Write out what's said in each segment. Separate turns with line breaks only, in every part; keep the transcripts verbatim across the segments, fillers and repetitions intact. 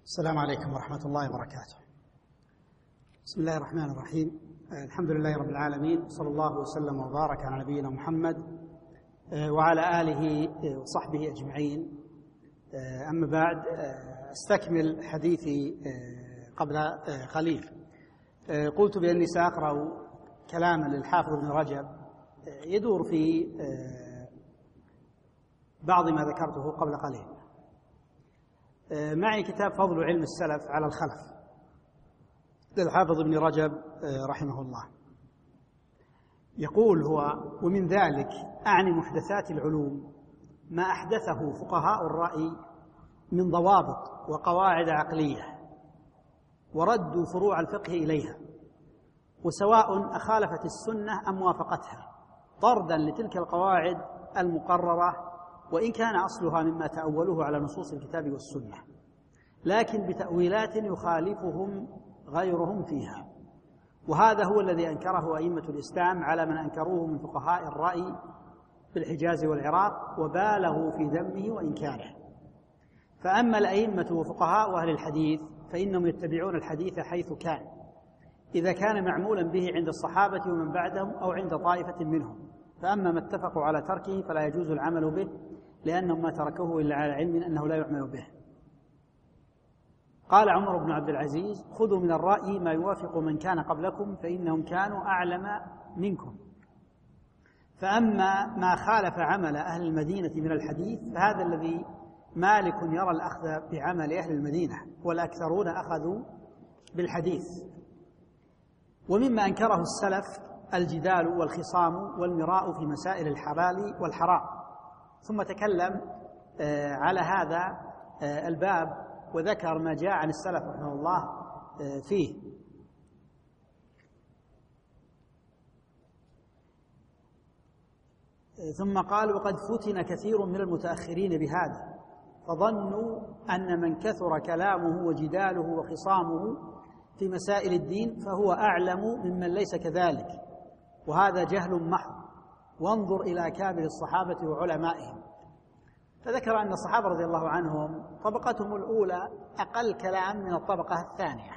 السلام عليكم ورحمة الله وبركاته. بسم الله الرحمن الرحيم. الحمد لله رب العالمين، صلى الله وسلم وبارك على نبينا محمد وعلى آله وصحبه أجمعين. أما بعد، أستكمل حديثي قبل قليل. قلت بأني سأقرأ كلاما للحافظ ابن رجب يدور في بعض ما ذكرته قبل قليل. معي كتاب فضل علم السلف على الخلف للحافظ ابن رجب رحمه الله. يقول هو: ومن ذلك أعني محدثات العلوم ما أحدثه فقهاء الرأي من ضوابط وقواعد عقلية، وردوا فروع الفقه إليها، وسواء أخالفت السنة أم وافقتها، طردا لتلك القواعد المقررة، وإن كان أصلها مما تأولوه على نصوص الكتاب والسنة، لكن بتأويلات يخالفهم غيرهم فيها. وهذا هو الذي أنكره أئمة الإسلام على من أنكروه من فقهاء الرأي في الحجاز والعراق، وبالغوا في ذمه وإنكاره. فأما الأئمة وفقهاء أهل الحديث فإنهم يتبعون الحديث حيث كان، إذا كان معمولا به عند الصحابة ومن بعدهم أو عند طائفة منهم. فأما ما اتفقوا على تركه فلا يجوز العمل به، لأنهم ما تركوه إلا على علم أنه لا يعمل به. قال عمر بن عبد العزيز: خذوا من الرأي ما يوافق من كان قبلكم، فإنهم كانوا أعلم منكم. فأما ما خالف عمل أهل المدينة من الحديث فهذا الذي مالك يرى الأخذ بعمل أهل المدينة، والأكثرون أخذوا بالحديث. ومما أنكره السلف الجدال والخصام والمراء في مسائل الحلال والحرام. ثم تكلم على هذا الباب وذكر ما جاء عن السلف رحمه الله فيه. ثم قال: وقد فتن كثير من المتأخرين بهذا، فظنوا أن من كثر كلامه وجداله وخصامه في مسائل الدين فهو أعلم ممن ليس كذلك، وهذا جهل محض. وانظر إلى كابر الصحابة وعلمائهم. فذكر أن الصحابة رضي الله عنهم طبقتهم الأولى أقل كلام من الطبقة الثانية،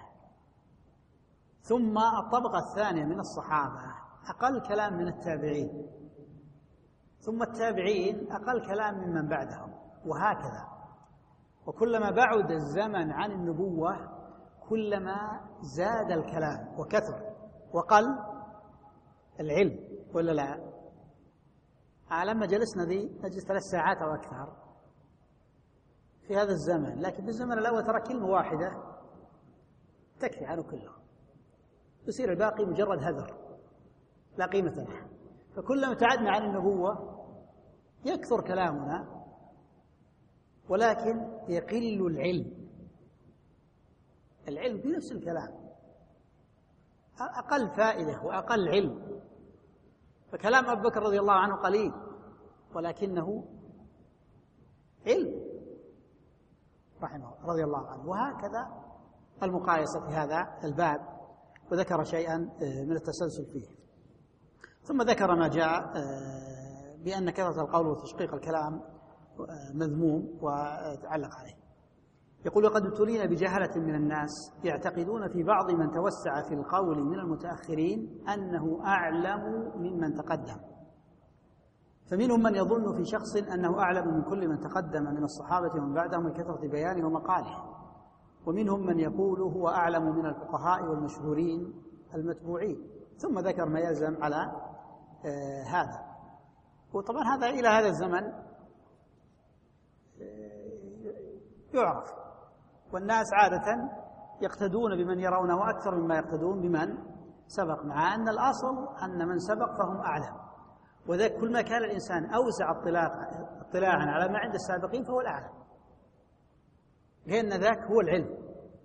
ثم الطبقة الثانية من الصحابة أقل كلام من التابعين، ثم التابعين أقل كلام ممن بعدهم، وهكذا. وكلما بعد الزمن عن النبوة كلما زاد الكلام وكثر وقل العلم، ولا لا؟ لما جلسنا ذي نجلس ثلاث ساعات أو أكثر في هذا الزمن، لكن في الزمن الأول ترى كلمة واحدة تكفي عنه كله، يصير الباقي مجرد هذر لا قيمة له. فكلما ابتعدنا عن النبوة يكثر كلامنا، ولكن يقل العلم. العلم في نفس الكلام أقل فائدة وأقل علم. فكلام أبو بكر رضي الله عنه قليل ولكنه علم رحمه رضي الله عنه. وهكذا المقايسة في هذا الباب، وذكر شيئا من التسلسل فيه. ثم ذكر ما جاء بأن كثرة القول وتشقيق الكلام مذموم وتعلق عليه. يقول: وقد ابتلينا بجهلة من الناس يعتقدون في بعض من توسع في القول من المتأخرين أنه أعلم ممن تقدم، فمنهم من يظن في شخص أنه أعلم من كل من تقدم من الصحابة ومن بعدهم من كثرة بيانه ومقاله، ومنهم من يقول هو أعلم من الفقهاء والمشهورين المتبوعين. ثم ذكر ما يلزم على آه هذا. وطبعا هذا إلى هذا الزمن آه يعرف، والناس عادة يقتدون بمن يرونه أكثر مما يقتدون بمن سبق، مع أن الأصل أن من سبق فهم أعلم. وذلك كل ما كان الإنسان أوسع اطلاعا على ما عند السابقين فهو الأعلم، لأن ذاك هو العلم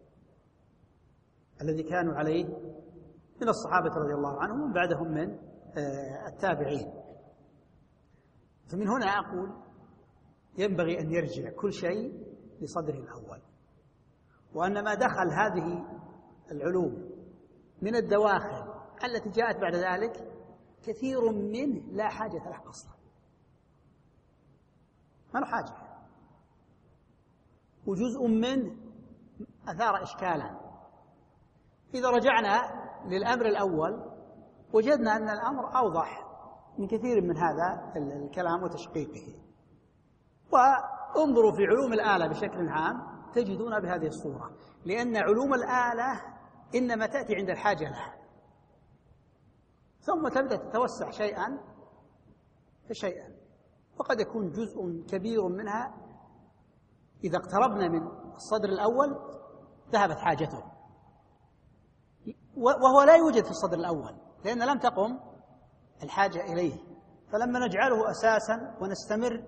الذي كانوا عليه من الصحابة رضي الله عنهم ومن بعدهم من التابعين. فمن هنا أقول ينبغي أن يرجع كل شيء لصدره الأول، وأن ما دخل هذه العلوم من الدواخل التي جاءت بعد ذلك كثير منه لا حاجة له أصلا، ما له حاجة، وجزء منه أثار إشكالا. إذا رجعنا للأمر الأول وجدنا أن الأمر أوضح من كثير من هذا الكلام وتشقيقه. وانظروا في علوم الآلة بشكل عام تجدون بهذه الصورة، لأن علوم الآلة إنما تأتي عند الحاجة لها، ثم تبدأ تتوسع شيئا فشيئا، وقد يكون جزء كبير منها إذا اقتربنا من الصدر الأول ذهبت حاجته، وهو لا يوجد في الصدر الأول لأن لم تقم الحاجة إليه. فلما نجعله أساسا ونستمر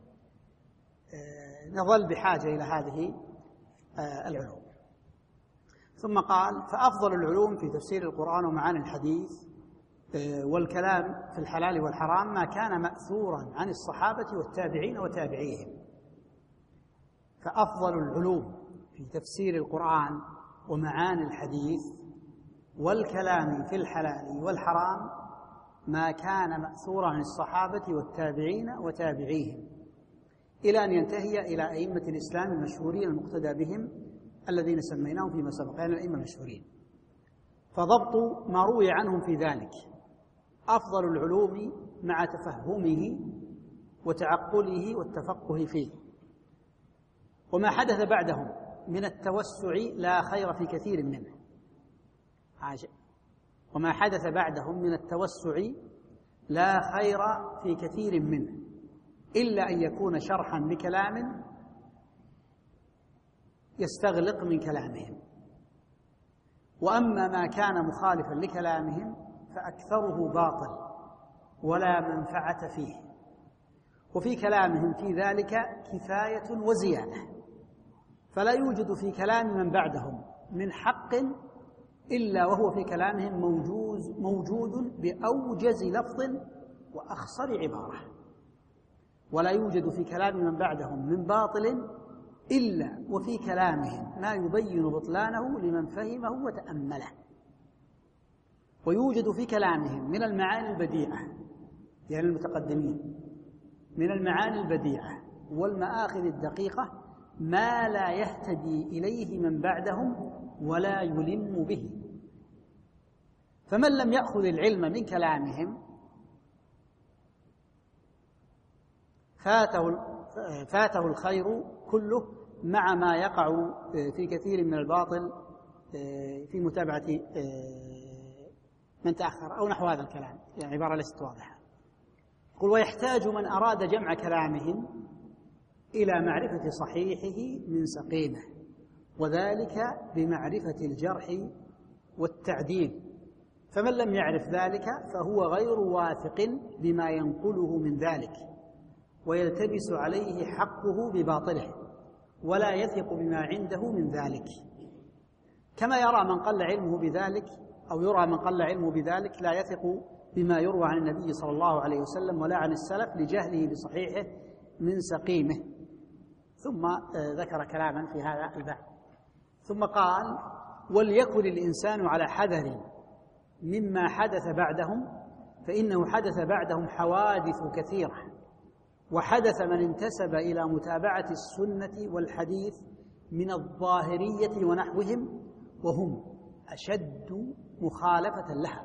نظل بحاجة إلى هذه العلوم. ثم قال: فأفضل العلوم في تفسير القرآن ومعاني الحديث والكلام في الحلال والحرام ما كان مأثورا عن الصحابة والتابعين وتابعيهم. فأفضل العلوم في تفسير القرآن ومعاني الحديث والكلام في الحلال والحرام ما كان مأثورا عن الصحابة والتابعين وتابعيهم، إلى أن ينتهي إلى أئمة الإسلام المشهورين المقتدى بهم الذين سميناهم فيما سبق، يعني الأئمة المشهورين. فضبط ما روي عنهم في ذلك أفضل العلوم مع تفهمه وتعقله والتفقه فيه. وما حدث بعدهم من التوسع لا خير في كثير منه. وما حدث بعدهم من التوسع لا خير في كثير منه إلا أن يكون شرحا لكلام يستغلق من كلامهم. وأما ما كان مخالفا لكلامهم فأكثره باطل ولا منفعة فيه، وفي كلامهم في ذلك كفاية وزيادة، فلا يوجد في كلام من بعدهم من حق إلا وهو في كلامهم موجوز موجود بأوجز لفظ وأخصر عبارة، ولا يوجد في كلام من بعدهم من باطل إلا وفي كلامهم ما يبين بطلانه لمن فهمه وتأمله. ويوجد في كلامهم من المعاني البديعة، يعني المتقدمين، من المعاني البديعة والمآخذ الدقيقة ما لا يهتدي إليه من بعدهم ولا يلم به. فمن لم يأخذ العلم من كلامهم فاته فاته الخير كله مع ما يقع في كثير من الباطل في متابعة من تأخر أو نحو هذا الكلام، يعني عبارة ليست واضحة. يقول: ويحتاج من أراد جمع كلامهم إلى معرفة صحيحه من سقيمه، وذلك بمعرفة الجرح والتعديل. فمن لم يعرف ذلك فهو غير واثق بما ينقله من ذلك، ويلتبس عليه حقه بباطله، ولا يثق بما عنده من ذلك، كما يرى من قل علمه بذلك أو يرى من قل علمه بذلك لا يثق بما يروى عن النبي صلى الله عليه وسلم ولا عن السلف لجهله بصحيحه من سقيمه. ثم ذكر كلاما في هذا الباب، ثم قال: وليكن الإنسان على حذر مما حدث بعدهم، فإنه حدث بعدهم حوادث كثيرة، وحدث من انتسب إلى متابعة السنة والحديث من الظاهرية ونحوهم، وهم أشد مخالفة لها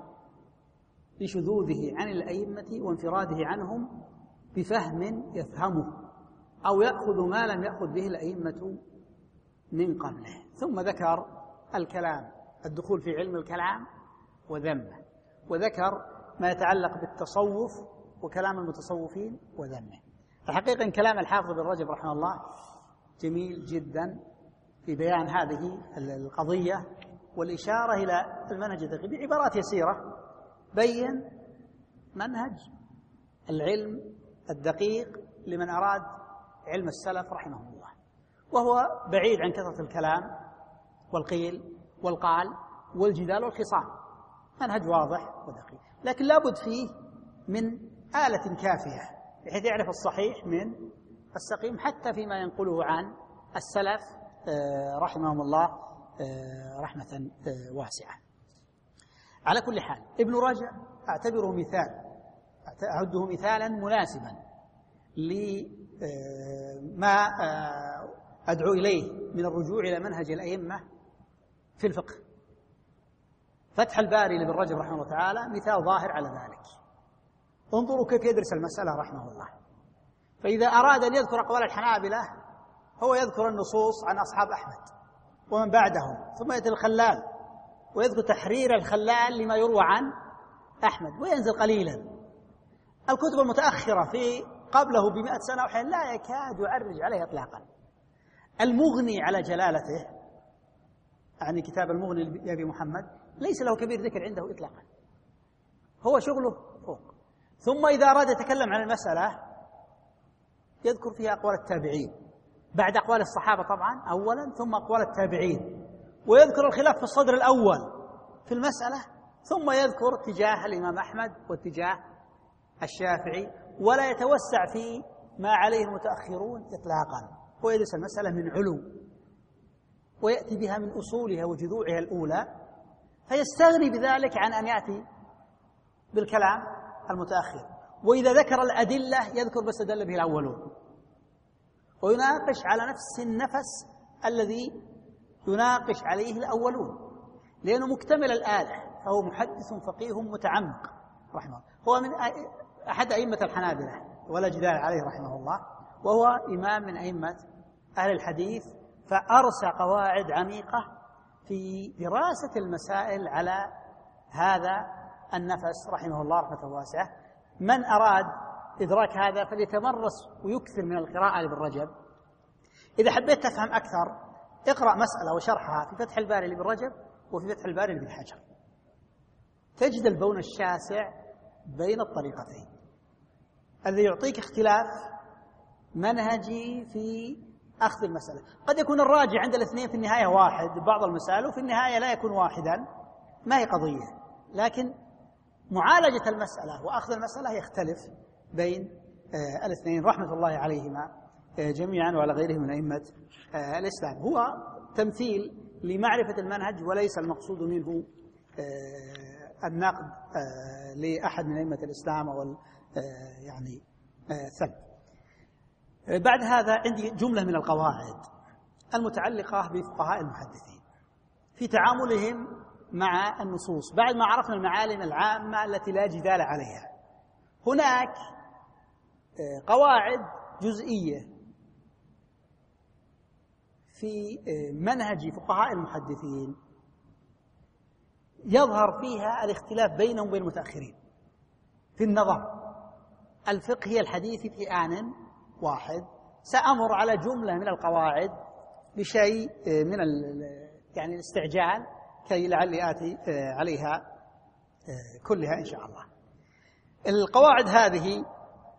لشذوذه عن الأئمة وانفراده عنهم بفهم يفهمه أو يأخذ ما لم يأخذ به الأئمة من قبله. ثم ذكر الكلام، الدخول في علم الكلام وذمه، وذكر ما يتعلق بالتصوف وكلام المتصوفين وذمه. الحقيقة إن كلام الحافظ بن رجب رحمه الله جميل جدا في بيان هذه القضية والإشارة إلى المنهج الدقيق بعبارات يسيرة، بين منهج العلم الدقيق لمن أراد علم السلف رحمه الله، وهو بعيد عن كثرة الكلام والقيل والقال والجدال والخصام. منهج واضح ودقيق، لكن لابد فيه من آلة كافية بحيث يعرف الصحيح من السقيم حتى فيما ينقله عن السلف رحمهم الله رحمة واسعة. على كل حال ابن رجب أعتبره مثال، أعده مثالا مناسبا لما أدعو إليه من الرجوع إلى منهج الأئمة في الفقه. فتح الباري لابن رجب رحمه الله تعالى مثال ظاهر على ذلك. انظروا كيف يدرس المسألة رحمه الله. فإذا أراد أن يذكر أقوال الحنابلة هو يذكر النصوص عن أصحاب أحمد ومن بعدهم، ثم يأتي الخلال ويذكر تحرير الخلال لما يروى عن أحمد وينزل قليلا. الكتب المتأخرة في قبله بمئة سنة وحين لا يكاد يعرج عليه إطلاقا. المغني على جلالته، يعني كتاب المغني لأبي محمد، ليس له كبير ذكر عنده إطلاقا، هو شغله فوق. ثم إذا أراد يتكلم عن المسألة يذكر فيها أقوال التابعين بعد أقوال الصحابة طبعا أولا، ثم أقوال التابعين، ويذكر الخلاف في الصدر الأول في المسألة، ثم يذكر اتجاه الإمام أحمد واتجاه الشافعي، ولا يتوسع في ما عليه المتأخرون إطلاقا. هو يدرس المسألة من علو ويأتي بها من أصولها وجذوعها الأولى، فيستغني بذلك عن أن يأتي بالكلام المتأخر. وإذا ذكر الأدلة يذكر بس دل به الأولون، ويناقش على نفس النفس الذي يناقش عليه الأولون، لأنه مكتمل الآلة، فهو محدث فقيه متعمق رحمه الله. هو من أحد أئمة الحنابلة ولا جدال عليه رحمه الله، وهو إمام من أئمة أهل الحديث، فأرسى قواعد عميقة في دراسة المسائل على هذا النفس رحمه الله رحمة واسعة. من أراد إدراك هذا فليتمرس ويكثر من القراءة لابن رجب. إذا حبيت تفهم أكثر اقرأ مسألة وشرحها في فتح الباري لابن رجب وفي فتح الباري لابن حجر، تجد البون الشاسع بين الطريقتين الذي يعطيك اختلاف منهجي في أخذ المسألة. قد يكون الراجع عند الاثنين في النهاية واحد بعض المسائل، وفي النهاية لا يكون واحدا، ما هي قضية، لكن معالجة المسألة وأخذ المسألة يختلف بين آه الاثنين رحمة الله عليهما آه جميعا وعلى غيرهم من أئمة آه الإسلام. هو تمثيل لمعرفة المنهج وليس المقصود منه آه النقد آه لأحد من أئمة الإسلام أو آه يعني آه ثلث. بعد هذا عندي جملة من القواعد المتعلقة بفقهاء المحدثين في تعاملهم مع النصوص. بعد ما عرفنا المعالم العامة التي لا جدال عليها، هناك قواعد جزئية في منهج فقهاء المحدثين يظهر فيها الاختلاف بينهم وبين المتأخرين في النظر الفقهي الحديثي في آن واحد. سأمر على جملة من القواعد بشيء من يعني الاستعجال كي لعلي آتي عليها كلها إن شاء الله. القواعد هذه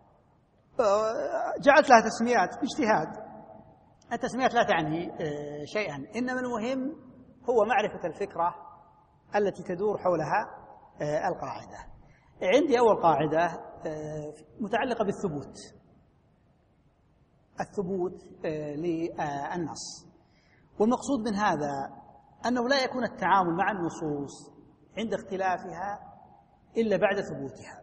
جعلت لها تسميات باجتهاد، التسميات لا تعني شيئا، إنما المهم هو معرفة الفكرة التي تدور حولها القاعدة. عندي أول قاعدة متعلقة بالثبوت، الثبوت للنص، والمقصود من هذا أنه لا يكون التعامل مع النصوص عند اختلافها إلا بعد ثبوتها.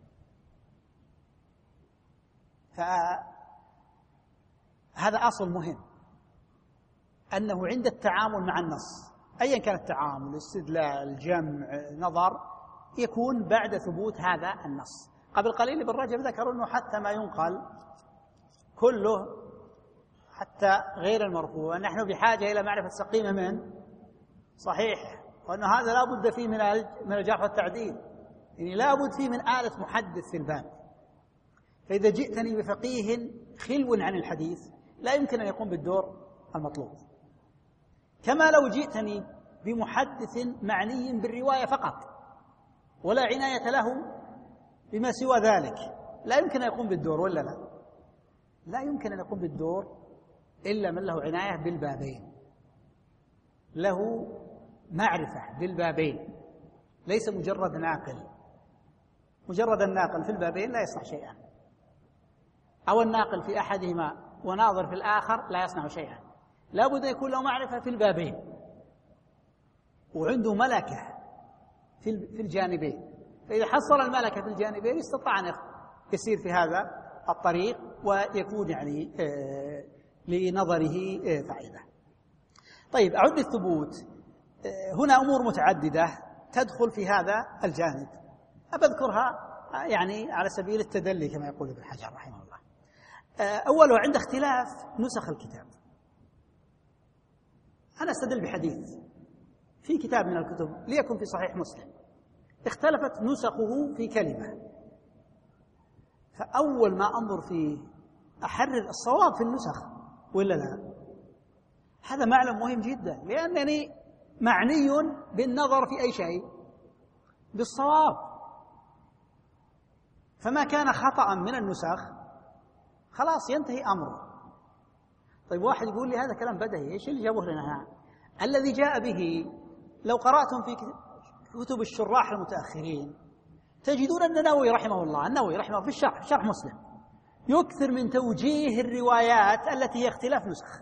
فهذا أصل مهم، أنه عند التعامل مع النص أيا كان التعامل، استدلال، جمع، نظر، يكون بعد ثبوت هذا النص. قبل قليل ابن رجب ذكروا أنه حتى ما ينقل كله حتى غير المرفوع نحن بحاجة إلى معرفة سقيمة من صحيح، وأن هذا لا بد فيه من الجرح والتعديل، يعني لا بد فيه من آلة محدث في الباب. فإذا جئتني بفقيه خلو عن الحديث لا يمكن أن يقوم بالدور المطلوب، كما لو جئتني بمحدث معني بالرواية فقط ولا عناية له بما سوى ذلك لا يمكن أن يقوم بالدور، ولا لا؟ لا يمكن أن يقوم بالدور إلا من له عناية بالبابين، له معرفة بالبابين، ليس مجرد ناقل. مجرد الناقل في البابين لا يصنع شيئا، أو الناقل في أحدهما وناظر في الآخر لا يصنع شيئا. لا بد أن يكون له معرفة في البابين وعنده ملكة في الجانبين، فإذا حصل الملكة في الجانبين استطاع أن يسير في هذا الطريق ويكون يعني لنظره فائدة. طيب أعد الثبوت. هنا أمور متعددة تدخل في هذا الجانب، أذكرها يعني على سبيل التدلي كما يقول ابن حجر رحمه الله. أوله عند اختلاف نسخ الكتاب. أنا أستدل بحديث في كتاب من الكتب ليكن في صحيح مسلم اختلفت نسخه في كلمة، فأول ما أنظر فيه أحرر الصواب في النسخ ولا لا. هذا معلم مهم جدا، لأنني معني بالنظر في أي شيء بالصواب، فما كان خطأ من النسخ خلاص ينتهي أمره. طيب واحد يقول لي هذا كلام بدهي، إيش اللي جابوه لنا هنا؟ الذي جاء به لو قرأتم في كتب الشراح المتأخرين تجدون أن النووي رحمه الله النووي رحمه الله في الشرح شرح مسلم يكثر من توجيه الروايات التي هي اختلاف نسخ،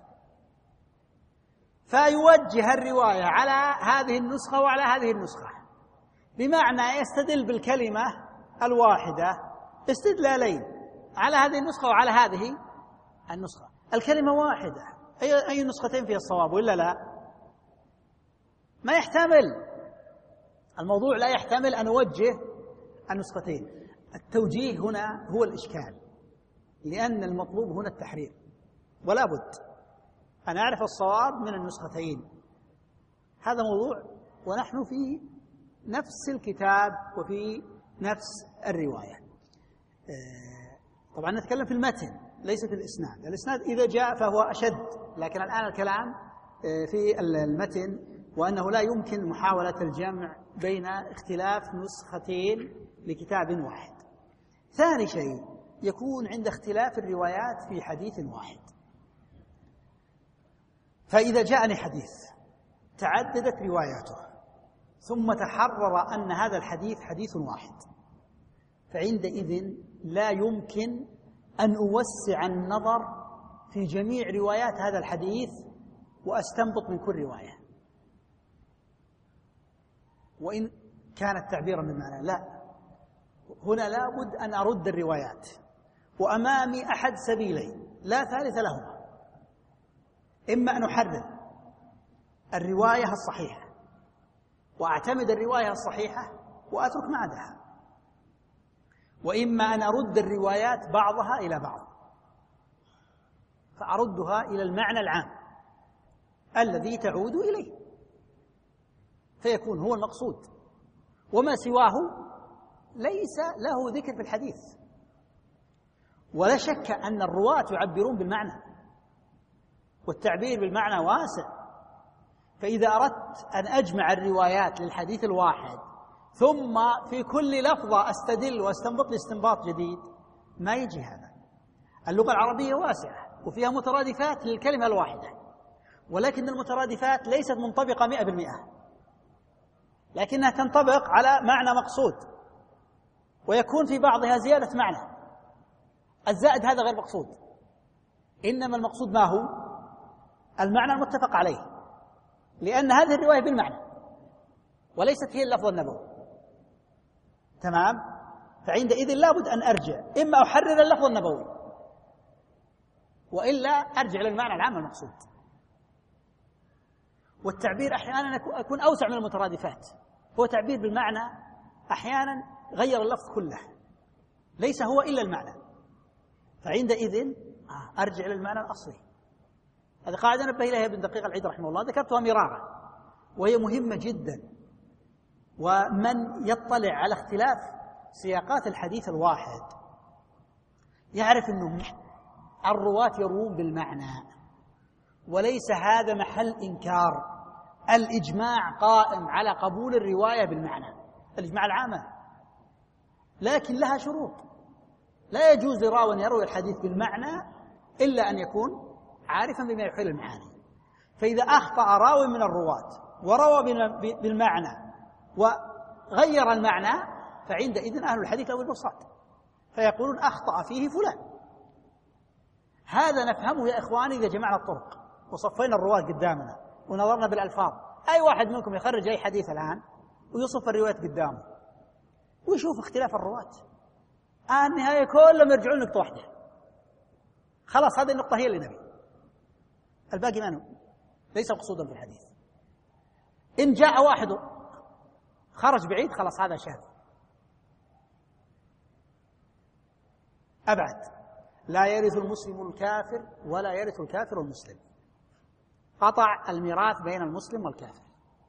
فيوجه الرواية على هذه النسخة وعلى هذه النسخة، بمعنى يستدل بالكلمة الواحدة استدلالين على هذه النسخة وعلى هذه النسخة. الكلمة واحدة، أي أي نسختين فيها الصواب ولا لا؟ ما يحتمل الموضوع، لا يحتمل أن أوجه النسختين. التوجيه هنا هو الإشكال، لأن المطلوب هنا التحرير، ولا بد أن أعرف الصواب من النسختين. هذا موضوع ونحن في نفس الكتاب وفي نفس الرواية. طبعا نتكلم في المتن ليس في الإسناد. الإسناد إذا جاء فهو أشد، لكن الآن الكلام في المتن، وأنه لا يمكن محاولة الجمع بين اختلاف نسختين لكتاب واحد. ثاني شيء يكون عند اختلاف الروايات في حديث واحد. فإذا جاءني حديث تعددت رواياته ثم تحرر أن هذا الحديث حديث واحد، فعندئذ لا يمكن أن أوسع النظر في جميع روايات هذا الحديث وأستنبط من كل رواية وإن كانت تعبيرا بالمعنى. لا، هنا لابد أن أرد الروايات، وأمامي أحد سبيلين لا ثالث لهما: إما أن أحرر الرواية الصحيحة وأعتمد الرواية الصحيحة وأترك ما عداها، وإما أن أرد الروايات بعضها إلى بعض فأردها إلى المعنى العام الذي تعود إليه، فيكون هو المقصود، وما سواه ليس له ذكر في الحديث. ولا شك أن الرواة يعبرون بالمعنى، والتعبير بالمعنى واسع. فإذا أردت أن أجمع الروايات للحديث الواحد ثم في كل لفظة أستدل واستنبط لي استنباط جديد، ما يجي هذا. اللغة العربية واسعة وفيها مترادفات للكلمة الواحدة، ولكن المترادفات ليست منطبقة مئة بالمئة، لكنها تنطبق على معنى مقصود، ويكون في بعضها زيادة معنى. الزائد هذا غير مقصود، إنما المقصود ما هو؟ المعنى المتفق عليه، لأن هذه الرواية بالمعنى وليست هي اللفظ النبوي. تمام؟ فعندئذ لابد أن أرجع، إما أحرر اللفظ النبوي وإلا أرجع للمعنى العام المقصود. والتعبير أحيانا يكون أوسع من المترادفات، هو تعبير بالمعنى أحيانا غير اللفظ كله، ليس هو إلا المعنى، فعندئذ أرجع للمعنى الأصلي. هذه قاعدة نبه إليها ابن دقيق العيد رحمه الله، ذكرتها مرارا وهي مهمة جدا. ومن يطلع على اختلاف سياقات الحديث الواحد يعرف أنه الرواة يروون بالمعنى، وليس هذا محل إنكار. الإجماع قائم على قبول الرواية بالمعنى، الإجماع العامة، لكن لها شروط. لا يجوز لراو أن يروي الحديث بالمعنى إلا أن يكون عارفا بما يحيل المعاني. فإذا أخطأ راوي من الرواة وروى بالمعنى وغير المعنى فعندئذ أهل الحديث أو البساط فيقولون أخطأ فيه فلان. هذا نفهمه يا إخواني إذا جمعنا الطرق وصفينا الرواة قدامنا ونظرنا بالألفاظ. أي واحد منكم يخرج أي حديث الآن ويصف الروايات قدامه ويشوف اختلاف الرواة، آه النهاية كلهم يرجعون نقطة واحدة، خلاص هذه النقطة هي اللي نبي. الباقي ما ليس مقصودا في الحديث. إن جاء واحد خرج بعيد خلاص هذا شاذ أبعد. لا يرث المسلم الكافر ولا يرث الكافر المسلم، قطع الميراث بين المسلم والكافر.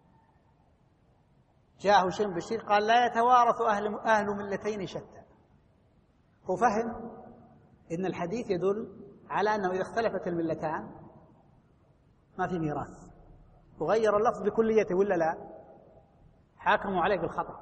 جاءه شيء بشير قال لا يتوارث أهل, أهل ملتين شتى. هو فهم إن الحديث يدل على أنه إذا اختلفت الملتان ما في ميراث، وغير اللفظ بكليته ولا لا؟ حاكموا عليه بالخطأ،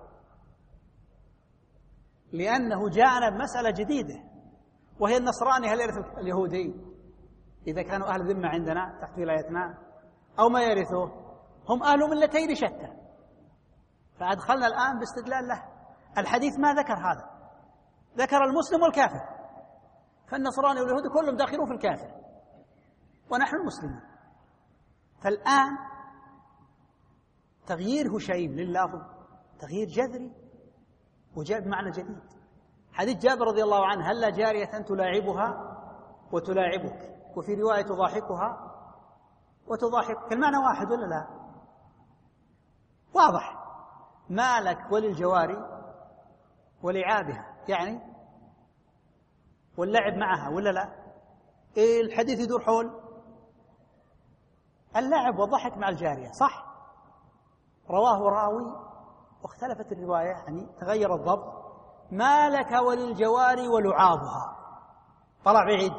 لأنه جاءنا بمسألة جديدة وهي النصراني هل يرث اليهودي إذا كانوا أهل ذمة عندنا تحت ولايتنا أو ما يرثوا؟ هم أهل ملتين شتى. فأدخلنا الآن باستدلال له. الحديث ما ذكر هذا، ذكر المسلم والكافر، فالنصراني واليهودي كلهم داخلون في الكافر ونحن المسلمون. فالآن تغيير هشيم لللفظ تغيير جذري وجاء بمعنى جديد. حديث جابر رضي الله عنه هل لا جارية تلاعبها وتلاعبك، وفي رواية تضاحكها وتضاحك، المعنى واحد ولا لا؟ واضح. ما لك وللجواري ولعابها، يعني واللعب معها ولا لا؟ إيه الحديث يدور حول اللعب والضحك مع الجارية، صح؟ رواه راوي واختلفت الرواية، يعني تغير الضبط. ما لك وللجواري ولعابها، طلع بعيد.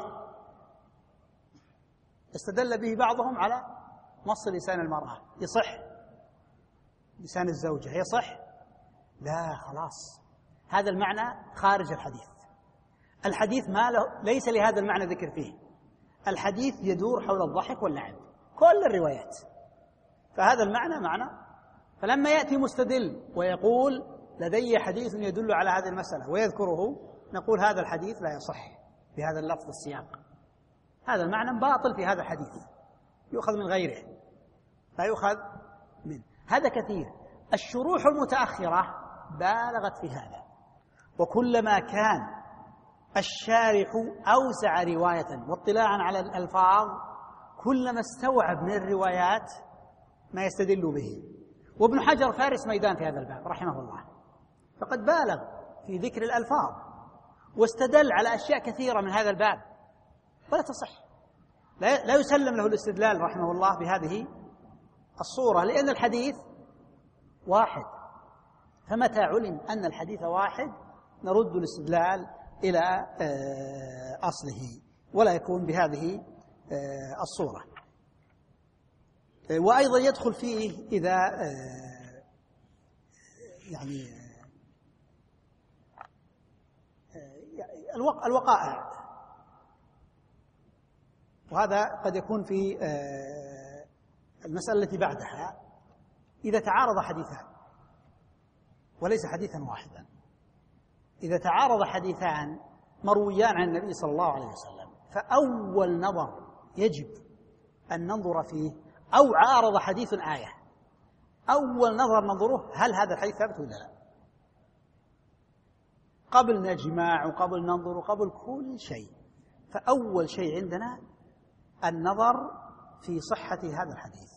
استدل به بعضهم على مص لسان المرأة، يصح لسان الزوجة يصح؟ لا، خلاص هذا المعنى خارج الحديث. الحديث ما له ليس لهذا المعنى ذكر فيه. الحديث يدور حول الضحك واللعب كل الروايات، فهذا المعنى معنى. فلما يأتي مستدل ويقول لدي حديث يدل على هذه المسألة ويذكره، نقول هذا الحديث لا يصح بهذا اللفظ السياق، هذا المعنى باطل في هذا الحديث، يؤخذ من غيره لا يؤخذ منه. هذا كثير. الشروح المتأخرة بالغت في هذا، وكلما كان الشارح أوسع رواية واطلاعا على الألفاظ كلما استوعب من الروايات ما يستدل به. وابن حجر فارس ميدان في هذا الباب رحمه الله، فقد بالغ في ذكر الألفاظ واستدل على أشياء كثيرة من هذا الباب ولا تصح، لا يسلم له الاستدلال رحمه الله بهذه الصورة، لأن الحديث واحد. فمتى علم أن الحديث واحد نرد الاستدلال إلى أصله ولا يكون بهذه الصورة. وأيضا يدخل فيه إذا يعني الوقائع، وهذا قد يكون في المسألة التي بعدها. إذا تعارض حديثان وليس حديثا واحدا، إذا تعارض حديثان مرويان عن النبي صلى الله عليه وسلم، فأول نظر يجب أن ننظر فيه، أو عارض حديث آية، أول نظر ننظره هل هذا الحديث ثابت ولا لا، قبل نجمع وقبل ننظر وقبل كل شيء. فأول شيء عندنا النظر في صحة هذا الحديث،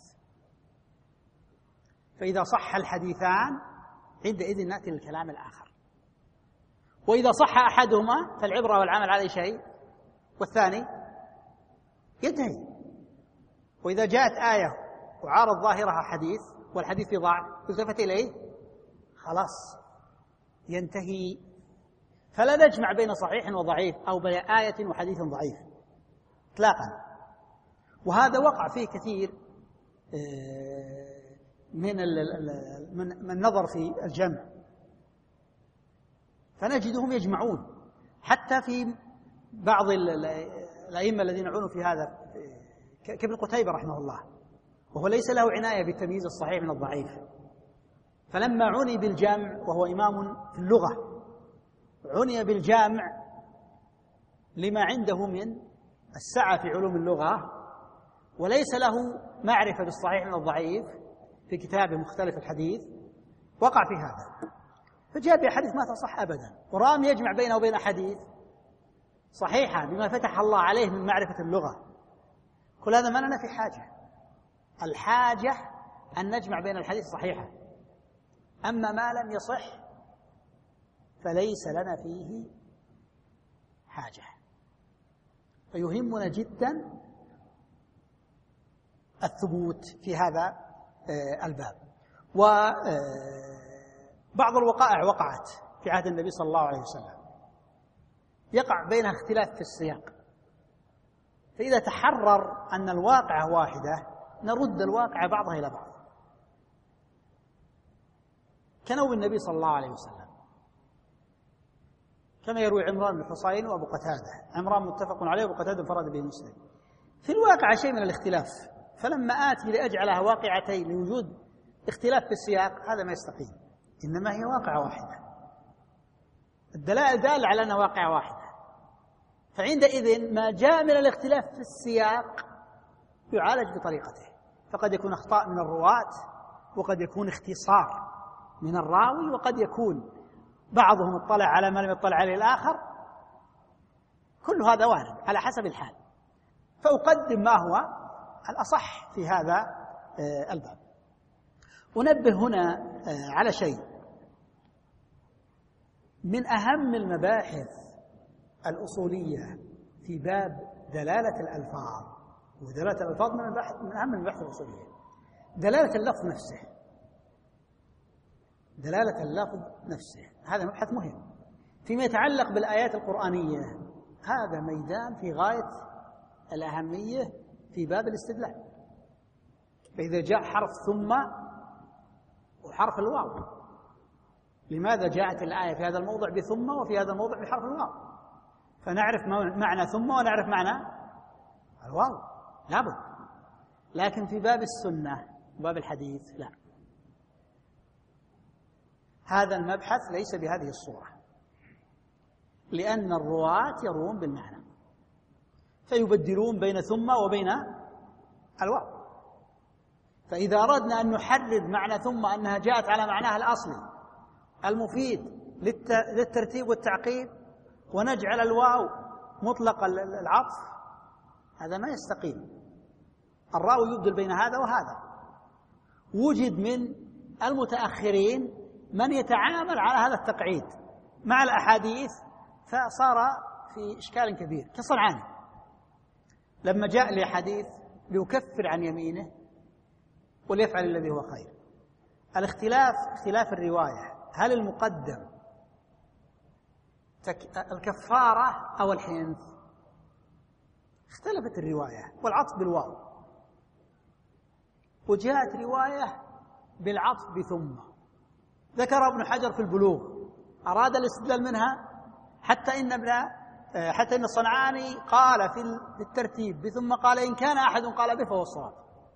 فإذا صح الحديثان عندئذ نأتي للكلام الآخر، وإذا صح أحدهما فالعبرة والعمل على شيء والثاني ينتهي. وإذا جاءت آية وعارض ظاهرها حديث والحديث في ضعف التفت إليه خلاص ينتهي. فلا نجمع بين صحيح وضعيف أو بين آية وحديث ضعيف إطلاقا. وهذا وقع فيه كثير من من نظر في الجمع، فنجدهم يجمعون حتى في بعض الأئمة الذين عنوا في هذا كابن قتيبة رحمه الله، وهو ليس له عناية بالتمييز الصحيح من الضعيف، فلما عني بالجمع وهو إمام في اللغة عني بالجامع لما عنده من السعة في علوم اللغة، وليس له معرفة بالصحيح من الضعيف في كتابه مختلف الحديث، وقع في هذا فجاء بأحاديث ما تصح أبدا، ورام يجمع بينه وبين أحاديث صحيحة بما فتح الله عليه من معرفة اللغة. كل هذا ما لنا في حاجة. الحاجة أن نجمع بين الحديث الصحيحة، أما ما لم يصح فليس لنا فيه حاجة. فيهمنا جدا الثبوت في هذا الباب. وبعض الوقائع وقعت في عهد النبي صلى الله عليه وسلم يقع بينها اختلاف في السياق، فإذا تحرر أن الواقعة واحدة نرد الواقع بعضها إلى بعض، كنوم النبي صلى الله عليه وسلم كما يروي عمران بن حصين وأبو قتادة. عمران متفق عليه وأبو قتادة انفرد به مسلم. في الواقع شيء من الاختلاف، فلما آتي لأجعلها واقعتين لوجود اختلاف في السياق هذا ما يستقيم، إنما هي واقعة واحدة، الدلائل دالة على أنها واقعة واحدة، فعندئذ ما جاء من الاختلاف في السياق يعالج بطريقته. فقد يكون أخطاء من الرواة، وقد يكون اختصار من الراوي، وقد يكون بعضهم اطلع على ما لم يطلع عليه الآخر، كل هذا وارد على حسب الحال. فأقدم ما هو الأصح في هذا الباب. أنبه هنا على شيء من أهم المباحث الأصولية في باب دلالة الألفاظ، ودلالة الألفاظ من, من أهم المباحث الأصولية دلالة اللفظ نفسه. دلالة اللفظ نفسه هذا مبحث مهم فيما يتعلق بالآيات القرآنية. هذا ميدان في غاية الأهمية في باب الاستدلال. فإذا جاء حرف ثم وحرف الواو، لماذا جاءت الآية في هذا الموضع بثم وفي هذا الموضع بحرف الواو؟ فنعرف معنى ثم ونعرف معنى الواو لابد. لكن في باب السنة وباب الحديث لا، هذا المبحث ليس بهذه الصورة، لأن الرواة يروون بالمعنى فيبدلون بين ثم وبين الواو. فإذا أردنا أن نحدد معنى ثم أنها جاءت على معناها الأصلي المفيد للترتيب والتعقيب ونجعل الواو مطلق العطف، هذا ما يستقيم. الراوي يبدل بين هذا وهذا. وجد من المتأخرين من يتعامل على هذا التقعيد مع الأحاديث، فصار في إشكال كبير كالصنعاني لما جاء لحديث ليكفر عن يمينه وليفعل الذي هو خير. الاختلاف اختلاف الرواية، هل المقدم الكفارة أو الحنث؟ اختلفت الرواية والعطف بالواو، وجاءت رواية بالعطف بثم. ذكر ابن حجر في البلوغ أراد الاستدلال منها حتى إن ابن حتى إن الصنعاني قال في الترتيب بثم قال إن كان أحد قال به فهو الصواب،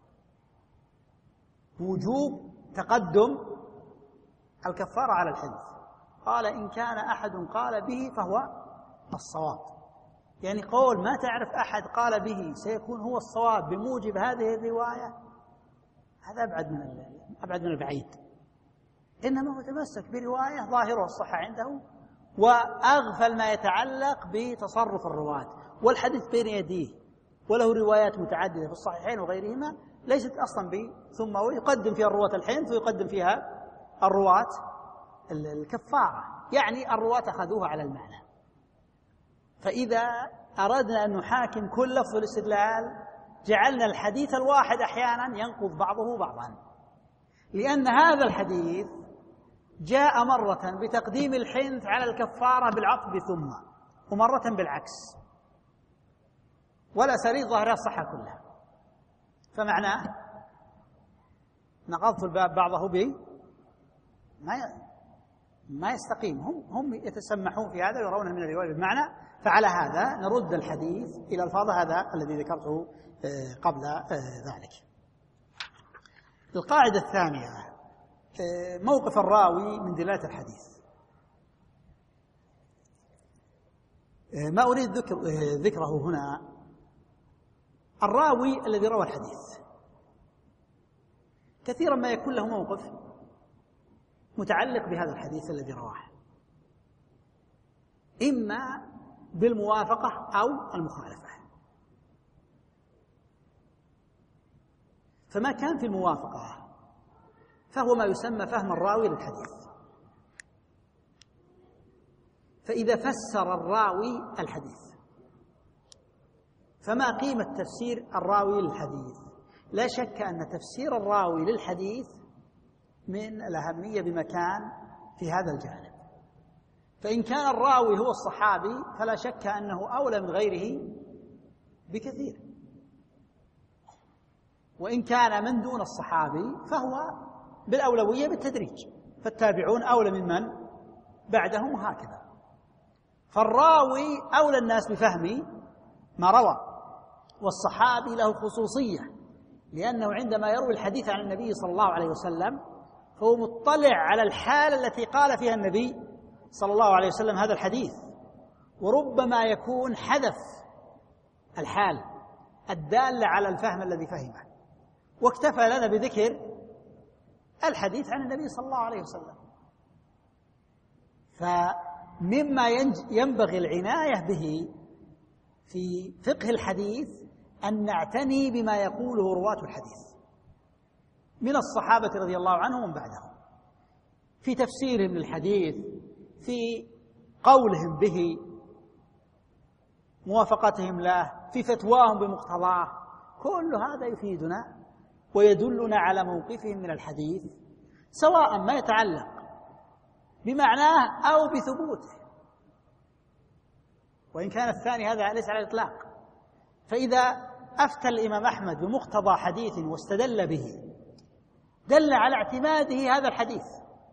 وجوب تقدم الكفارة على الحنث. قال إن كان أحد قال به فهو الصواب، يعني قول ما تعرف أحد قال به سيكون هو الصواب بموجب هذه الرواية، هذا أبعد من أبعد من البعيد. إنما هو تمسك برواية ظاهرها الصحة عنده، وأغفل ما يتعلق بتصرف الرواة، والحديث بين يديه وله روايات متعددة في الصحيحين وغيرهما ليست أصلا بثم، ويقدم فيها الرواة الحنث ويقدم فيها الرواة الكفارة، يعني الرواة أخذوها على المعنى. فإذا أردنا أن نحاكم كل لفظ الاستدلال جعلنا الحديث الواحد أحيانا ينقض بعضه بعضا، لأن هذا الحديث جاء مرة بتقديم الحنث على الكفارة بالعطف بثم، ومرة بالعكس، والأساليب ظاهرها الصحة كلها. فمعناه نقضت الباب بعضه به ما ما يستقيم. هم هم يتسمحون في هذا ويرونه من الرواية بالمعنى. فعلى هذا نرد الحديث إلى الفاظ هذا الذي ذكرته قبل ذلك. القاعدة الثانية موقف الراوي من دلالة الحديث. ما أريد ذكر ذكره هنا الراوي الذي روى الحديث كثيرا ما يكون له موقف متعلق بهذا الحديث الذي رواه، إما بالموافقة أو المخالفة. فما كان في الموافقة فهو ما يسمى فهم الراوي للحديث. فإذا فسر الراوي الحديث فما قيمة تفسير الراوي للحديث؟ لا شك أن تفسير الراوي للحديث من الأهمية بمكان في هذا الجانب. فإن كان الراوي هو الصحابي فلا شك أنه أولى من غيره بكثير، وإن كان من دون الصحابي فهو بالأولوية بالتدريج، فالتابعون أولى ممن بعدهم وهكذا. فالراوي أولى الناس بفهم ما روى، والصحابي له خصوصية لأنه عندما يروي الحديث عن النبي صلى الله عليه وسلم فهو مطلع على الحال التي قال فيها النبي صلى الله عليه وسلم هذا الحديث، وربما يكون حذف الحال الدالة على الفهم الذي فهمه، واكتفى لنا بذكر الحديث عن النبي صلى الله عليه وسلم. فمما ينبغي العناية به في فقه الحديث أن نعتني بما يقوله رواة الحديث من الصحابة رضي الله عنهم ومن بعدهم في تفسيرهم للحديث، في قولهم به، موافقتهم له، في فتواهم بمقتضاه. كل هذا يفيدنا ويدلنا على موقفهم من الحديث، سواء ما يتعلق بمعناه أو بثبوته، وإن كان الثاني هذا ليس على الإطلاق. فإذا أفتى الإمام أحمد بمقتضى حديث واستدل به دل على اعتماده هذا الحديث،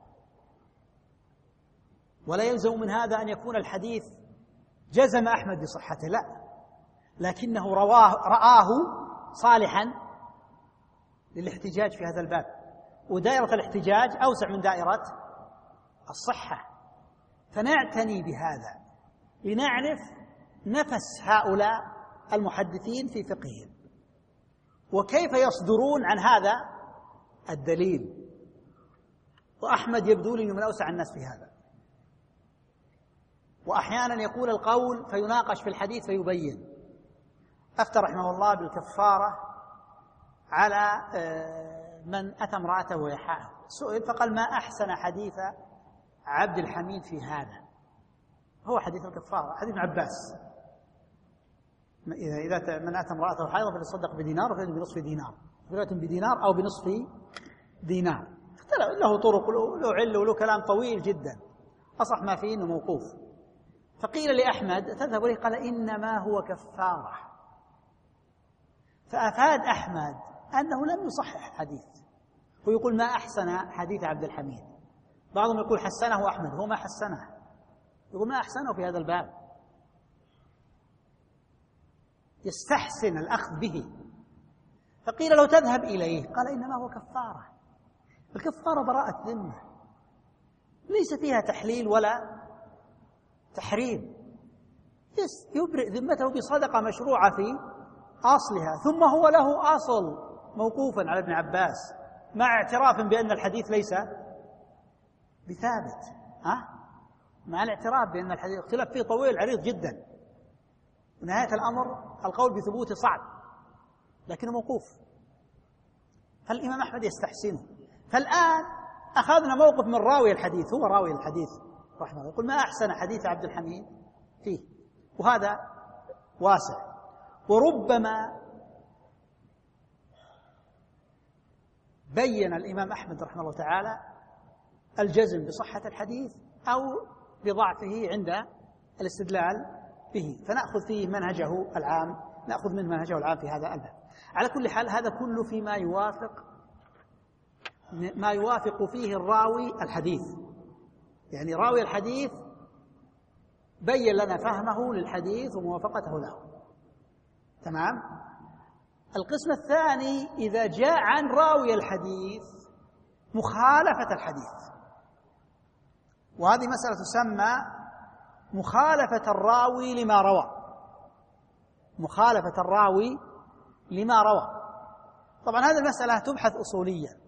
ولا يلزم من هذا أن يكون الحديث جزم أحمد بصحته، لا، لكنه رواه رآه صالحا للاحتجاج في هذا الباب، ودائرة الاحتجاج أوسع من دائرة الصحة. فنعتني بهذا لنعرف نفس هؤلاء المحدثين في فقههم وكيف يصدرون عن هذا الدليل. وأحمد يبدو لي من أوسع الناس في هذا، وأحيانا يقول القول فيناقش في الحديث فيبين. أفتى رحمه الله بالكفارة على من أتى امرأته وهي حائض، سئل فقال ما أحسن حديث عبد الحميد في هذا؟ هو حديث الكفارة، حديث ابن عباس، إذا إذا من أتى امرأته حائض فليتصدق بدينار وفليصدق بنصف دينار، فليأتي بدينار أو بنصف دينار. له طرق، له عل وله كلام طويل جدا، أصح ما فيه إنه موقوف. فقيل لأحمد تذهب إليه؟ قال إنما هو كفارة. فأفاد أحمد أنه لم يصحح الحديث، ويقول ما أحسن حديث عبد الحميد. بعضهم يقول حسنه أحمد، هو ما حسنه، يقول ما أحسنه في هذا الباب، يستحسن الأخذ به. فقيل له تذهب إليه؟ قال إنما هو كفارة. الكفارة براءة ذمة ليس فيها تحليل ولا تحريم، يبرئ ذمته بصدقة مشروعة في أصلها، ثم هو له أصل موقوفا على ابن عباس مع اعتراف بأن الحديث ليس بثابت، ها؟ مع الاعتراف بأن الحديث اختلاف فيه طويل عريض جدا، ونهاية الأمر القول بثبوته صعب لكنه موقوف. فالإمام أحمد يستحسنه. فالآن أخذنا موقف من راوي الحديث، هو راوي الحديث رحمه الله، يقول ما أحسن حديث عبد الحميد فيه، وهذا واسع. وربما بين الإمام أحمد رحمه الله تعالى الجزم بصحة الحديث أو بضعفه عند الاستدلال به، فنأخذ فيه منهجه العام، نأخذ منه منهجه العام في هذا الباب. على كل حال هذا كله فيما يوافق ما يوافق فيه الراوي الحديث، يعني راوي الحديث بين لنا فهمه للحديث وموافقته له، تمام. القسم الثاني إذا جاء عن راوي الحديث مخالفة الحديث، وهذه مسألة تسمى مخالفة الراوي لما روى، مخالفة الراوي لما روى. طبعا هذه المسألة تبحث أصوليا،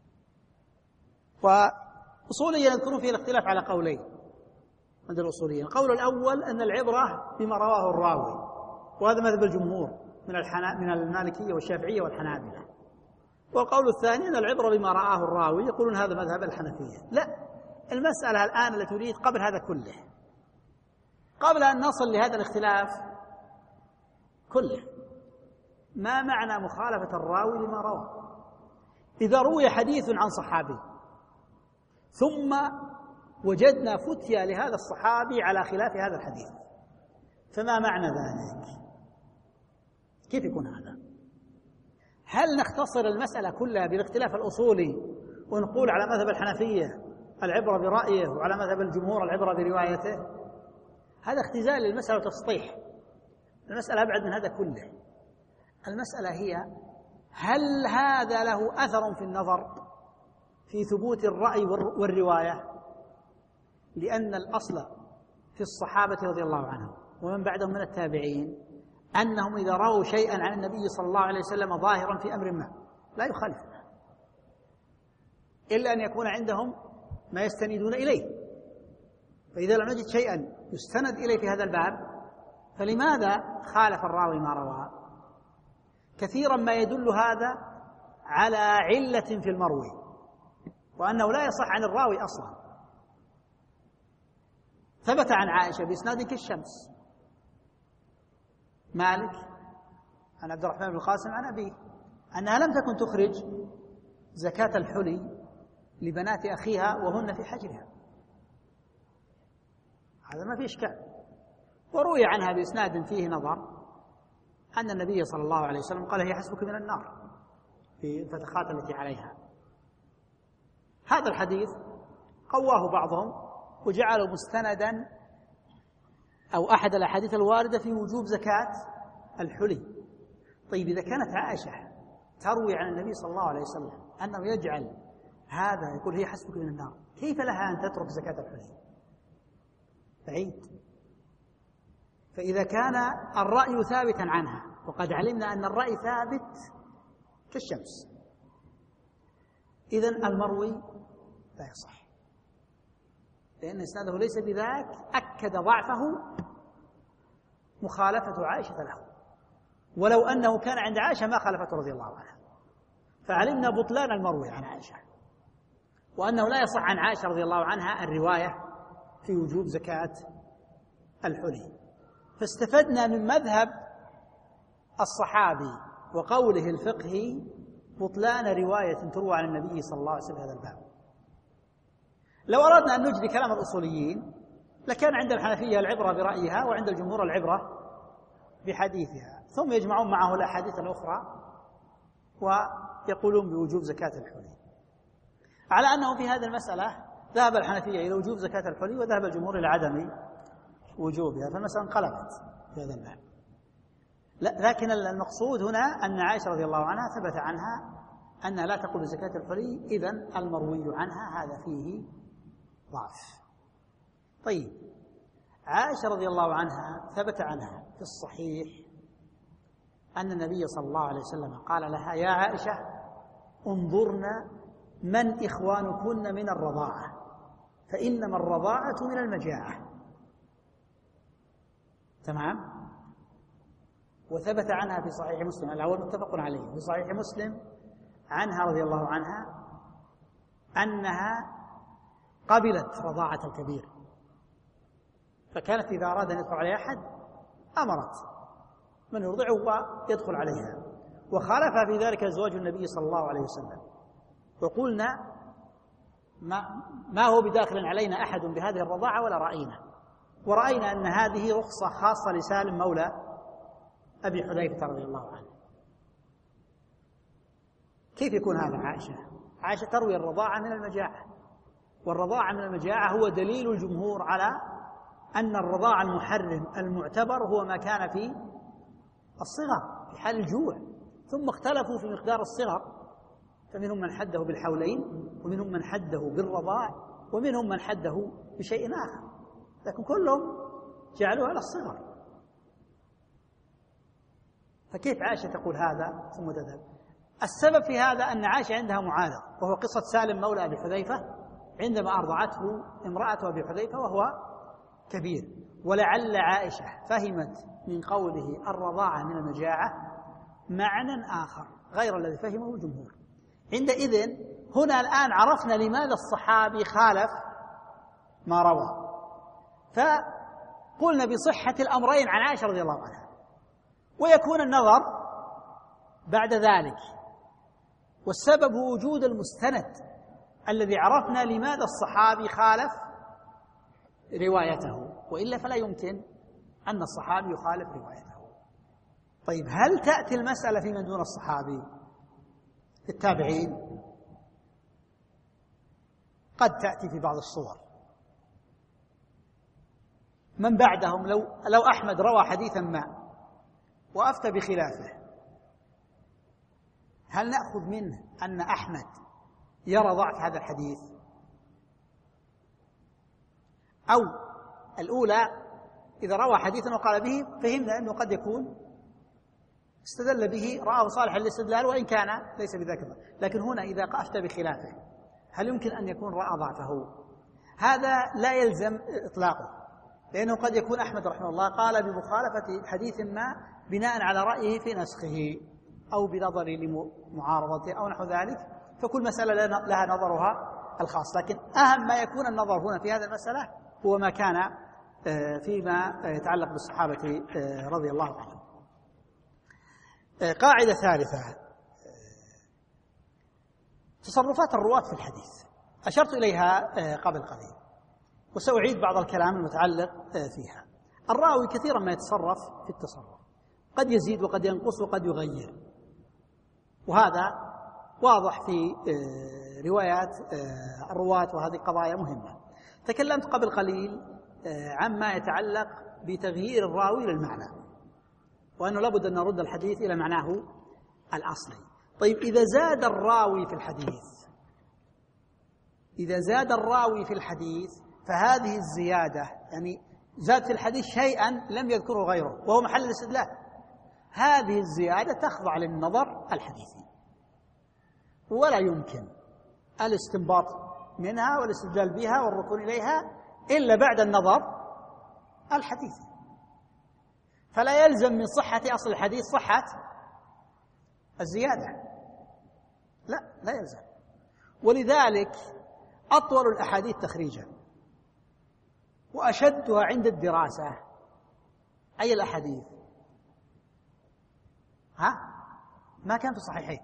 وأصوليا يذكرون فيه الاختلاف على قولين عند الأصوليين. القول الأول أن العبرة بما رواه الراوي، وهذا مذهب الجمهور من من المالكية والشافعية والحنابلة. والقول الثاني أن العبرة بما رآه الراوي، يقولون هذا مذهب الحنفية. لا، المسألة الآن التي تريد قبل هذا كله، قبل أن نصل لهذا الاختلاف كله، ما معنى مخالفة الراوي لما روى؟ إذا روي حديث عن صحابي ثم وجدنا فتيا لهذا الصحابي على خلاف هذا الحديث، فما معنى ذلك؟ كيف يكون هذا؟ هل نختصر المسألة كلها بالاختلاف الأصولي ونقول على مذهب الحنفية العبرة برأيه وعلى مذهب الجمهور العبرة بروايته؟ هذا اختزال للمسألة وتسطيح. المسألة أبعد من هذا كله. المسألة هي هل هذا له أثر في النظر في ثبوت الرأي والرواية؟ لأن الأصل في الصحابة رضي الله عنهم ومن بعدهم من التابعين أنهم إذا رأوا شيئا عن النبي صلى الله عليه وسلم ظاهرا في أمر ما لا يخالفونه إلا أن يكون عندهم ما يستندون إليه. فإذا لم نجد شيئا يستند إليه في هذا الباب فلماذا خالف الراوي ما روى؟ كثيرا ما يدل هذا على علة في المروي وأنه لا يصح عن الراوي أصلا. ثبت عن عائشة بإسناد كالشمس مالك عن عبد الرحمن بن القاسم عن أبيه أنها لم تكن تخرج زكاة الحلي لبنات أخيها وهن في حجرها، هذا ما في إشكال. وروي عنها بإسناد فيه نظر أن النبي صلى الله عليه وسلم قال هي حسبك من النار في الفتخات التي عليها. هذا الحديث قواه بعضهم وجعله مستندا أو أحد الأحاديث الواردة في وجوب زكاة الحلي. طيب إذا كانت عائشة تروي عن النبي صلى الله عليه وسلم أنه يجعل هذا يقول هي حسبك من النار، كيف لها أن تترك زكاة الحلي؟ بعيد. فإذا كان الرأي ثابتا عنها وقد علمنا أن الرأي ثابت كالشمس، إذن المروي لا يصح لأن إسناده ليس بذاك، أكد ضعفه مخالفة عائشة له، ولو أنه كان عند عائشة ما خالفته رضي الله عنها. فعلمنا بطلان المروي عن عائشة وأنه لا يصح عن عائشة رضي الله عنها الرواية في وجوب زكاة الحلي. فاستفدنا من مذهب الصحابي وقوله الفقهي بطلان رواية تروى عن النبي صلى الله عليه وسلم هذا الباب. لو أردنا أن نجري كلام الأصوليين لكان عند الحنفية العبرة برأيها وعند الجمهور العبرة بحديثها، ثم يجمعون معه الأحاديث الأخرى ويقولون بوجوب زكاة الحلي، على أنه في هذه المسألة ذهب الحنفية إلى وجوب زكاة الحلي وذهب الجمهور إلى عدم وجوبها، فالمسألة انقلبت في هذا الباب. لكن المقصود هنا أن عائشة رضي الله عنها ثبت عنها أنها لا تقول بزكاة الحلي، إذن المروي عنها هذا فيه ضعف. طيب، عائشة رضي الله عنها ثبت عنها في الصحيح أن النبي صلى الله عليه وسلم قال لها يا عائشة انظرنا من إخوانكن من الرضاعة فإنما الرضاعة من المجاعة. تمام؟ وثبت عنها في صحيح مسلم، الأول متفق عليه، في صحيح مسلم عنها رضي الله عنها أنها قبلت رضاعة الكبير، فكانت إذا أراد أن يدخل عليها أحد أمرت من يرضعه ويدخل عليها، وخالف في ذلك أزواج النبي صلى الله عليه وسلم. وقلنا ما, ما هو بداخل علينا أحد بهذه الرضاعة ولا رأينا، ورأينا أن هذه رخصة خاصة لسالم مولى أبي حذيفة رضي الله عنه. كيف يكون هذا عائشة؟ عائشة تروي الرضاعة من المجاعة، والرضاعة من المجاعة هو دليل الجمهور على أن الرضاعة المحرم المعتبر هو ما كان في الصغر في حال الجوع، ثم اختلفوا في مقدار الصغر، فمنهم من حده بالحولين ومنهم من حده بالرضاع ومنهم من حده بشيء آخر، لكن كلهم جعلوه على الصغر. فكيف عائشة تقول هذا ثم تذهب؟ السبب في هذا أن عائشة عندها معارض، وهو قصة سالم مولى أبي حذيفة عندما أرضعته امرأة أبي حذيفة وهو كبير، ولعل عائشة فهمت من قوله الرضاعة من المجاعة معنى آخر غير الذي فهمه الجمهور. عندئذ هنا الآن عرفنا لماذا الصحابي خالف ما روى، فقلنا بصحة الأمرين عن عائشة رضي الله عنها، ويكون النظر بعد ذلك، والسبب وجود المستند الذي عرفنا لماذا الصحابي خالف روايته، وإلا فلا يمكن أن الصحابي يخالف روايته. طيب هل تأتي المسألة في من دون الصحابي في التابعين؟ قد تأتي في بعض الصور. من بعدهم لو لو أحمد روى حديثا ما وأفتى بخلافه، هل نأخذ منه أن أحمد يرى ضعف هذا الحديث؟ أو الأولى إذا روى حديثا وقال به فهمنا أنه قد يكون استدل به رآه صالحا للاستدلال وإن كان ليس بذاك، لكن هنا إذا أفتى بخلافه هل يمكن أن يكون رأى ضعفه؟ هذا لا يلزم إطلاقه، لأنه قد يكون أحمد رحمه الله قال بمخالفة حديث ما بناء على رأيه في نسخه أو بنظر لمعارضته أو نحو ذلك، فكل مسألة لها نظرها الخاص. لكن أهم ما يكون النظر هنا في هذه المسألة هو ما كان فيما يتعلق بالصحابة رضي الله عنهم. قاعدة ثالثة: تصرفات الرواة في الحديث، أشرت إليها قبل قليل وسأعيد بعض الكلام المتعلق فيها. الراوي كثيرا ما يتصرف في التصرف، قد يزيد وقد ينقص وقد يغير، وهذا واضح في روايات الرواة، وهذه قضايا مهمة. تكلمت قبل قليل عما يتعلق بتغيير الراوي للمعنى، وأنه لابد أن نرد الحديث إلى معناه الأصلي. طيب إذا زاد الراوي في الحديث إذا زاد الراوي في الحديث فهذه الزيادة يعني زاد في الحديث شيئا لم يذكره غيره وهو محل الاستدلال، هذه الزيادة تخضع للنظر الحديثي، ولا يمكن الاستنباط منها والاستدلال بها والركون إليها إلا بعد النظر الحديثي. فلا يلزم من صحة أصل الحديث صحة الزيادة، لا لا يلزم. ولذلك أطول الأحاديث تخريجا وأشدها عند الدراسة أي الأحاديث؟ ها؟ ما كان في الصحيحين،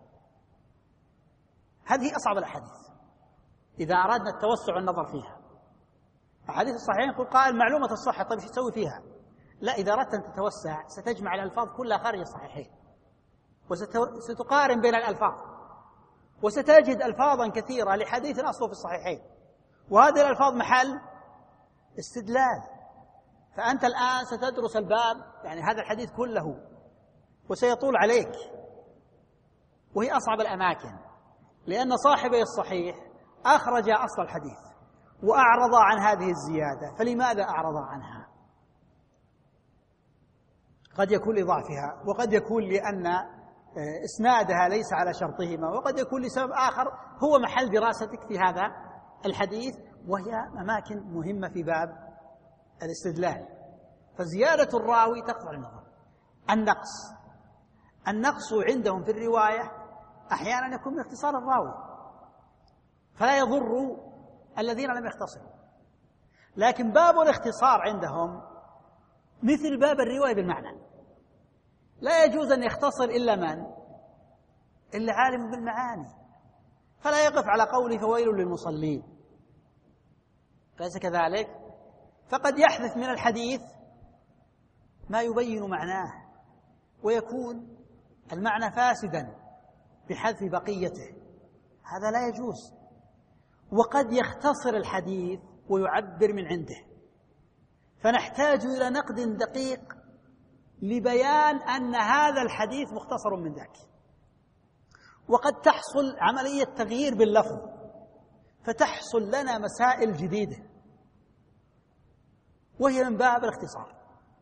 هذه أصعب الأحاديث إذا أردنا التوسع والنظر فيها. أحاديث الصحيحين يقول قائل معلومة الصحة، طيب ايش تسوي فيها؟ لا، إذا أردت أن تتوسع ستجمع الألفاظ كلها خارج الصحيحين وستقارن بين الألفاظ، وستجد ألفاظا كثيرة لحديث أصله في الصحيحين، وهذه الألفاظ محل استدلال. فأنت الآن ستدرس الباب، يعني هذا الحديث كله، وسيطول عليك، وهي أصعب الأماكن، لأن صاحبي الصحيح أخرج أصل الحديث وأعرض عن هذه الزيادة. فلماذا أعرض عنها؟ قد يكون لضعفها، وقد يكون لأن إسنادها ليس على شرطهما، وقد يكون لسبب آخر هو محل دراستك في هذا الحديث، وهي أماكن مهمة في باب الاستدلال. فزيادة الراوي تخضع للنظر. النقص النقص عندهم في الرواية أحيانا يكون من اختصار الراوي، فلا يضر الذين لم يختصروا، لكن باب الاختصار عندهم مثل باب الرواية بالمعنى، لا يجوز أن يختصر إلا من؟ إلا عالم بالمعاني، فلا يقف على قوله فويل للمصلين، فليس كذلك. فقد يحدث من الحديث ما يبين معناه ويكون المعنى فاسدا بحذف بقيته، هذا لا يجوز. وقد يختصر الحديث ويعبر من عنده، فنحتاج إلى نقد دقيق لبيان أن هذا الحديث مختصر من ذاك. وقد تحصل عملية تغيير باللفظ، فتحصل لنا مسائل جديدة، وهي من باب الاختصار.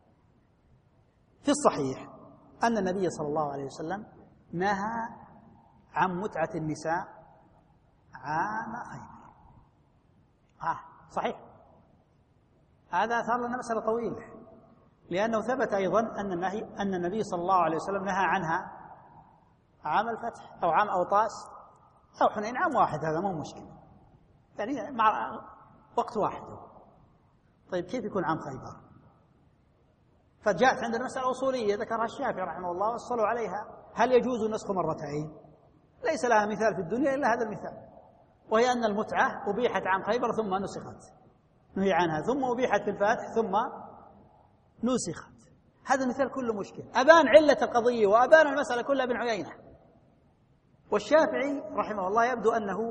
في الصحيح أن النبي صلى الله عليه وسلم نهى عن متعة النساء عام خيبر. آه صحيح، هذا صار لنا مسألة طويلة، لأنه ثبت أيضا أن النهي أن النبي صلى الله عليه وسلم نهى عنها عام الفتح أو عام أوطاس أو حنين عام واحد، هذا مو مشكلة، يعني مع وقت واحد. طيب كيف يكون عام خيبر؟ فجاءت عندنا مسألة أصولية ذكرها الشافعي رحمه الله وصلوا عليها: هل يجوز النسخ مرتين؟ ليس لها مثال في الدنيا إلا هذا المثال، وهي أن المتعة أبيحت عام خيبر ثم نسخت، نهي عنها ثم أبيحت في الفاتح ثم نسخت. هذا المثال كله مشكل، أبان علة القضية وأبان المسألة كلها ابن عيينة. والشافعي رحمه الله يبدو أنه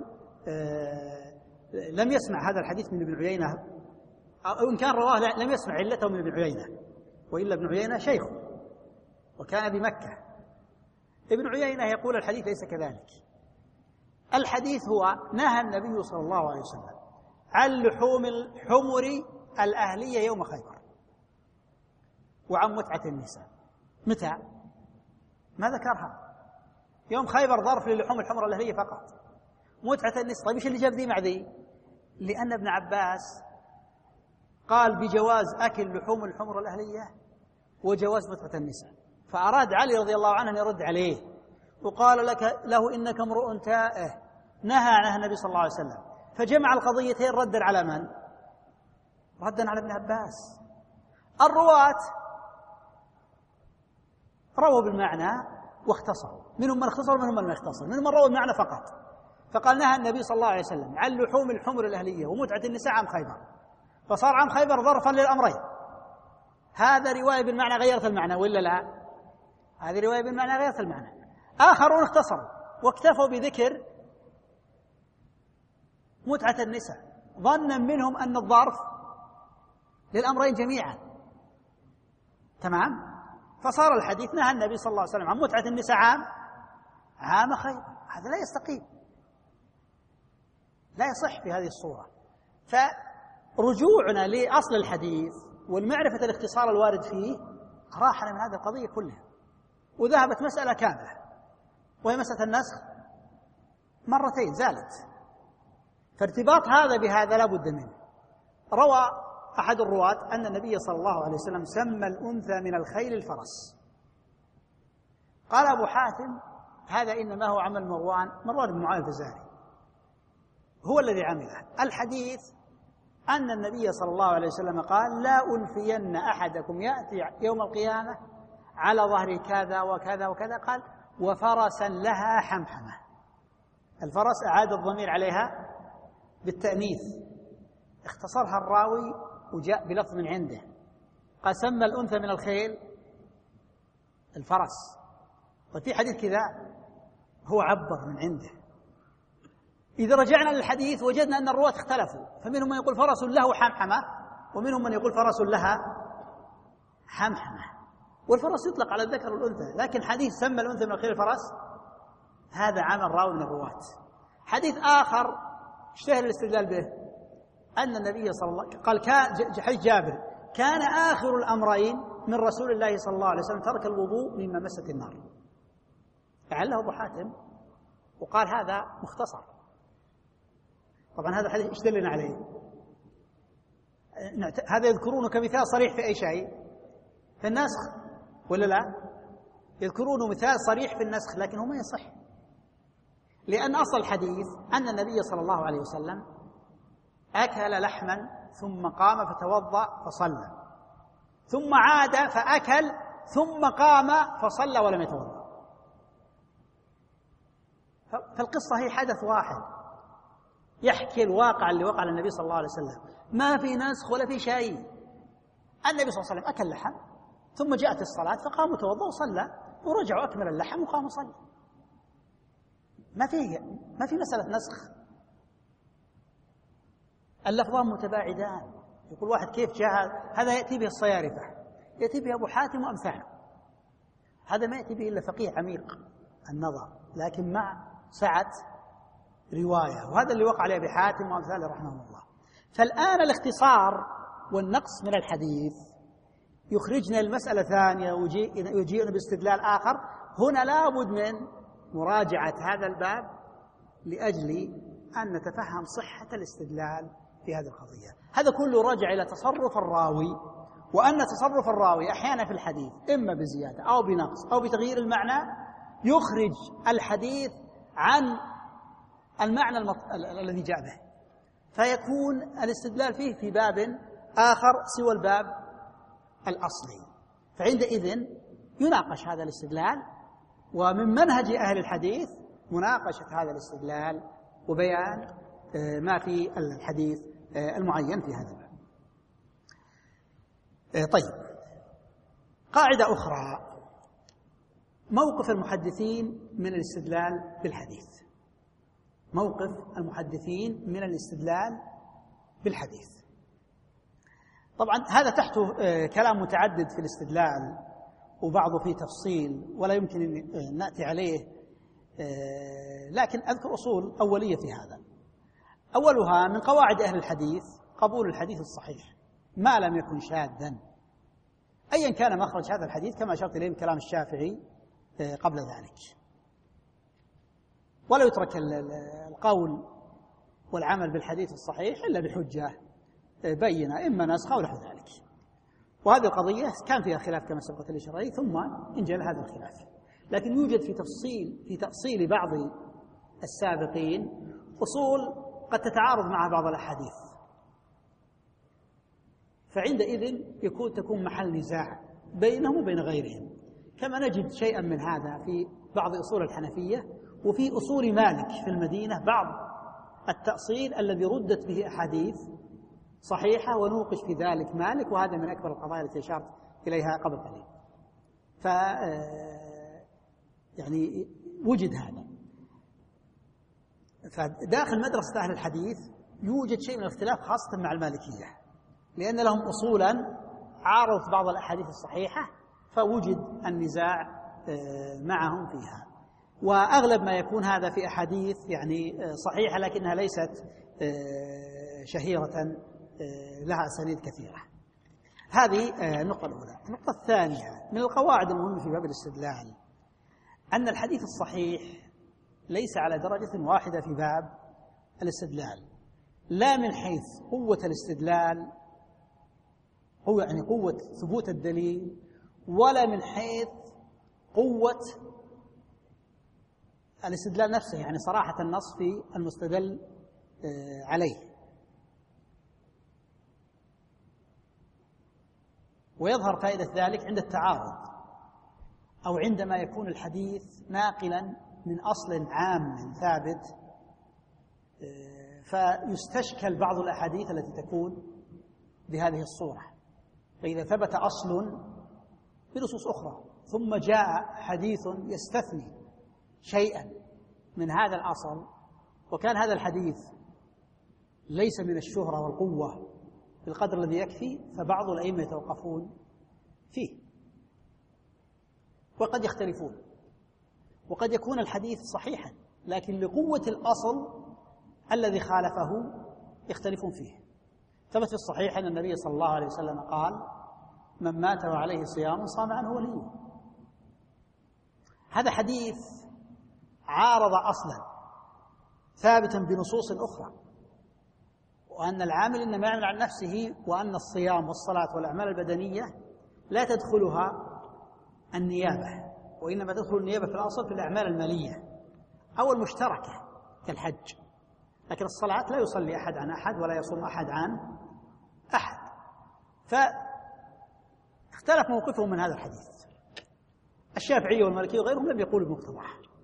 لم يسمع هذا الحديث من ابن عيينة، أو إن كان رواه لم يسمع علته من ابن عيينة، وإلا ابن عيينة شيخه وكان بمكة. ابن عيينة يقول الحديث ليس كذلك. الحديث هو: نهى النبي صلى الله عليه وسلم عن لحوم الحمر الأهلية يوم خيبر وعن متعة النساء. متى؟ ما ذكرها. يوم خيبر ظرف للحوم الحمر الأهلية فقط. متعة النساء، طيب ايش اللي جاب ذي مع ذي؟ لأن ابن عباس قال بجواز أكل لحوم الحمر الأهلية وجواز متعة النساء، فأراد علي رضي الله عنه أن يرد عليه، وقال لك له: إنك امرؤ تائه، نهى عنها النبي صلى الله عليه وسلم. فجمع القضيتين ردا على من؟ ردا على ابن عباس. الرواة رووا بالمعنى واختصروا، منهم من اختصر ومنهم من اختصر، منهم من رووا المعنى فقط. فقال: نهى النبي صلى الله عليه وسلم عن لحوم الحمر الأهلية ومتعة النساء عام خيبر، فصار عام خيبر ظرفا للأمرين. هذا رواية بالمعنى غيرت المعنى ولا لا؟ هذه رواية بالمعنى غيرت المعنى. آخرون اختصروا واكتفوا بذكر متعة النساء ظنا منهم أن الظرف للأمرين جميعا. تمام؟ فصار الحديث: نهى النبي صلى الله عليه وسلم عن متعة النساء عام عام خيبر. هذا لا يستقيم، لا يصح في هذه الصورة. فرجوعنا لأصل الحديث والمعرفة الاختصار الوارد فيه راحنا من هذه القضية كلها، وذهبت مسألة كاملة وهي مسألة النسخ مرتين زالت. فارتباط هذا بهذا لا بد منه. روى أحد الرواة أن النبي صلى الله عليه وسلم سمى الأنثى من الخيل الفرس. قال أبو حاتم: هذا إنما هو عمل مروان مروان بن معاوية الفزاري، هو الذي عمله. الحديث أن النبي صلى الله عليه وسلم قال: لا أنفين أحدكم يأتي يوم القيامة على ظهر كذا وكذا وكذا، قال: وفرسا لها حمحمة. الفرس أعاد الضمير عليها بالتأنيث، اختصرها الراوي وجاء بلفظ من عنده، قال: سمى الأنثى من الخيل الفرس. وفي حديث كذا هو عبر من عنده. إذا رجعنا للحديث وجدنا أن الرواة اختلفوا، فمنهم من يقول فرس له حمحمة ومنهم من يقول فرس لها حمحمة. والفرس يطلق على الذكر والأنثى، لكن حديث سمى الأنثى من الخيل الفرس هذا عمل راوي من الرواة. حديث آخر اشتهر الاستدلال به أن النبي صلى الله عليه وسلم قال: كان حديث جابر: كان آخر الأمرين من رسول الله صلى الله عليه وسلم ترك الوضوء مما مست النار. لعله أبو حاتم وقال هذا مختصر. طبعا هذا الحديث ايش دلنا عليه؟ هذا يذكرونه كمثال صريح في أي شيء؟ في النسخ ولا لا؟ يذكرونه مثال صريح في النسخ، لكن هو ما يصح، لأن أصل الحديث أن النبي صلى الله عليه وسلم أكل لحما ثم قام فتوضأ فصلى، ثم عاد فأكل ثم قام فصلى ولم يتوضأ. فالقصة هي حدث واحد يحكي الواقع اللي وقع للنبي صلى الله عليه وسلم، ما في نسخ ولا في شيء. النبي صلى الله عليه وسلم أكل لحم ثم جاءت الصلاة فقام وتوضأ وصلى، ورجع وأكمل اللحم وقام وصلى. ما فيه ما في مسألة نسخ. اللفظان متباعدان. يقول واحد: كيف جاء هذا؟ يأتي به الصيارفة، يأتي به أبو حاتم وأمثاله، هذا ما يأتي به إلا فقيه عميق النظر، لكن مع سعة رواية، وهذا اللي وقع عليه أبي حاتم وأمثاله رحمه الله. فالآن الاختصار والنقص من الحديث يخرجنا المسألة ثانية ويجيئنا باستدلال آخر. هنا لابد من مراجعة هذا الباب لأجل أن نتفهم صحة الاستدلال في هذه القضية. هذا كله راجع إلى تصرف الراوي، وأن تصرف الراوي أحيانا في الحديث إما بزيادة أو بنقص أو بتغيير المعنى يخرج الحديث عن المعنى المط... الذي جاء به، فيكون الاستدلال فيه في باب آخر سوى الباب الأصلي. فعندئذ يناقش هذا الاستدلال، ومن منهج أهل الحديث مناقشة هذا الاستدلال وبيان ما في الحديث المعين في هذا الباب. طيب، قاعدة أخرى: موقف المحدثين من الاستدلال بالحديث. موقف المحدثين من الاستدلال بالحديث. طبعا هذا تحته كلام متعدد في الاستدلال، وبعضه فيه تفصيل ولا يمكن أن نأتي عليه، لكن أذكر أصول أولية في هذا. أولها من قواعد أهل الحديث قبول الحديث الصحيح ما لم يكن شاذا، أيا كان مخرج هذا الحديث، كما أشرت إليه كلام الشافعي قبل ذلك. ولا يترك القول والعمل بالحديث الصحيح إلا بحجة بينة، إما نسخ أو نحو ذلك. وهذه القضية كان فيها خلاف كما سبقت الإشارة، ثم انجل هذا الخلاف. لكن يوجد في تفصيل في تأصيل بعض السابقين أصول قد تتعارض مع بعض الأحاديث، فعندئذ يكون تكون محل نزاع بينهم وبين غيرهم، كما نجد شيئا من هذا في بعض أصول الحنفية وفي أصول مالك في المدينة، بعض التأصيل الذي ردت به أحاديث صحيحة ونوقش في ذلك مالك، وهذا من أكبر القضايا التي أشرت إليها قبل قليل. ف يعني وجد هذا. فداخل مدرسة أهل الحديث يوجد شيء من الاختلاف خاصة مع المالكية، لأن لهم أصولا عارضت بعض الأحاديث الصحيحة، فوجد النزاع معهم فيها. وأغلب ما يكون هذا في أحاديث يعني صحيحة لكنها ليست شهيرة لها أسانيد كثيرة. هذه النقطة الأولى. النقطة الثانية من القواعد المهمة في باب الاستدلال أن الحديث الصحيح ليس على درجة واحدة في باب الاستدلال، لا من حيث قوة الاستدلال، هو يعني قوة ثبوت الدليل، ولا من حيث قوة الاستدلال نفسه، يعني صراحة النص في المستدل عليه. ويظهر فائدة ذلك عند التعارض، أو عندما يكون الحديث ناقلا من أصل عام ثابت، فيستشكل بعض الأحاديث التي تكون بهذه الصورة. فإذا ثبت أصل بنصوص أخرى ثم جاء حديث يستثني شيئا من هذا الأصل، وكان هذا الحديث ليس من الشهرة والقوة بالقدر الذي يكفي، فبعض الأئمة يتوقفون فيه وقد يختلفون. وقد يكون الحديث صحيحا لكن لقوة الأصل الذي خالفه يختلفون فيه. ثبت في الصحيح أن النبي صلى الله عليه وسلم قال: من مات وعليه صيام صام عنه وليه. هذا حديث عارض أصلا ثابتا بنصوص أخرى، وأن العامل إنما يعمل عن نفسه، وأن الصيام والصلاة والأعمال البدنية لا تدخلها النيابة، وإنما تدخل النيابة في الأصل في الأعمال المالية أو المشتركة كالحج. لكن الصلاة لا يصلي أحد عن أحد ولا يصوم أحد عن أحد. فاختلف موقفهم من هذا الحديث. الشافعي والمالكي وغيرهم لم يقولوا بمقتضاه.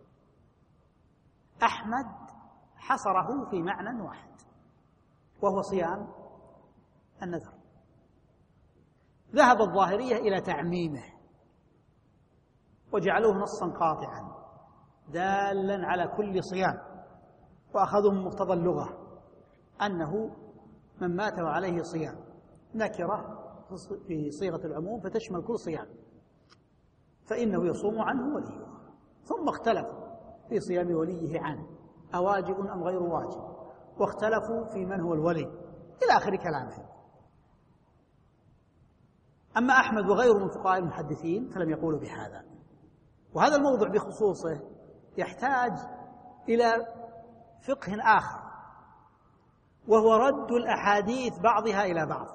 أحمد حصره في معنى واحد وهو صيام النذر. ذهب الظاهرية إلى تعميمه وجعلوه نصا قاطعا دالا على كل صيام، وأخذوا من مقتضى اللغة أنه من مات وعليه صيام نكرة في صيغة العموم فتشمل كل صيام، فإنه يصوم عنه وليه. ثم اختلفوا في صيام وليه عنه أواجب أم غير واجب، واختلفوا في من هو الولي إلى آخر كلامهم. أما أحمد وغيره من فقهاء المحدثين فلم يقولوا بهذا. وهذا الموضوع بخصوصه يحتاج إلى فقه آخر، وهو رد الأحاديث بعضها إلى بعض.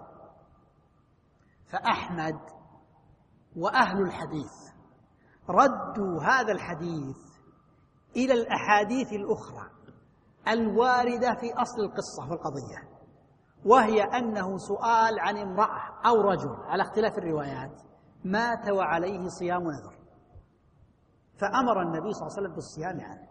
فأحمد وأهل الحديث ردوا هذا الحديث إلى الأحاديث الأخرى الواردة في أصل القصة والقضية، وهي أنه سؤال عن امرأة أو رجل على اختلاف الروايات مات وعليه صيام نذر، فأمر النبي صلى الله عليه وسلم بالصيام عنه،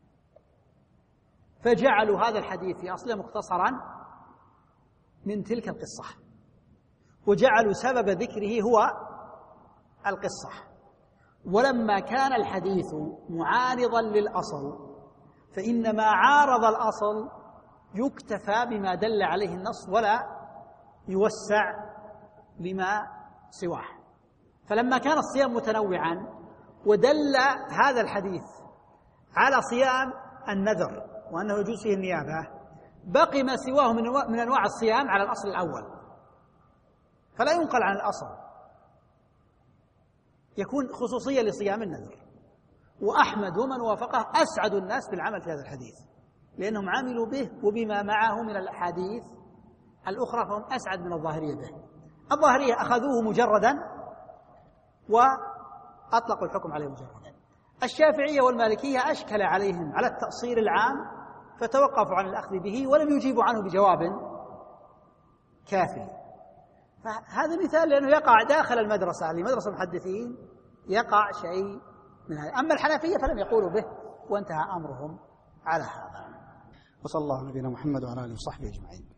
فجعلوا هذا الحديث في أصله مختصرا من تلك القصة، وجعلوا سبب ذكره هو القصة. ولما كان الحديث معارضا للأصل فإنما عارض الأصل يكتفى بما دل عليه النص ولا يوسع لما سواه. فلما كان الصيام متنوعا ودل هذا الحديث على صيام النذر وأنه يجوز فيه النيابة، بقي ما سواه من أنواع الصيام على الأصل الأول، فلا ينقل عن الأصل، يكون خصوصية لصيام النذر. وأحمد ومن وافقه أسعد الناس بالعمل في هذا الحديث، لأنهم عملوا به وبما معه من الأحاديث الأخرى، فهم أسعد من الظاهرية به. الظاهرية أخذوه مجردا وأطلقوا الحكم عليه مجردا. الشافعية والمالكية أشكل عليهم على التأصيل العام فتوقفوا عن الأخذ به ولم يجيبوا عنه بجواب كافي. فهذا مثال لأنه يقع داخل المدرسة، لمدرسة المحدثين يقع شيء من هذا. أما الحنفية فلم يقولوا به وانتهى أمرهم على هذا.
وصلى الله على نبينا محمد وعلى آله وصحبه أجمعين.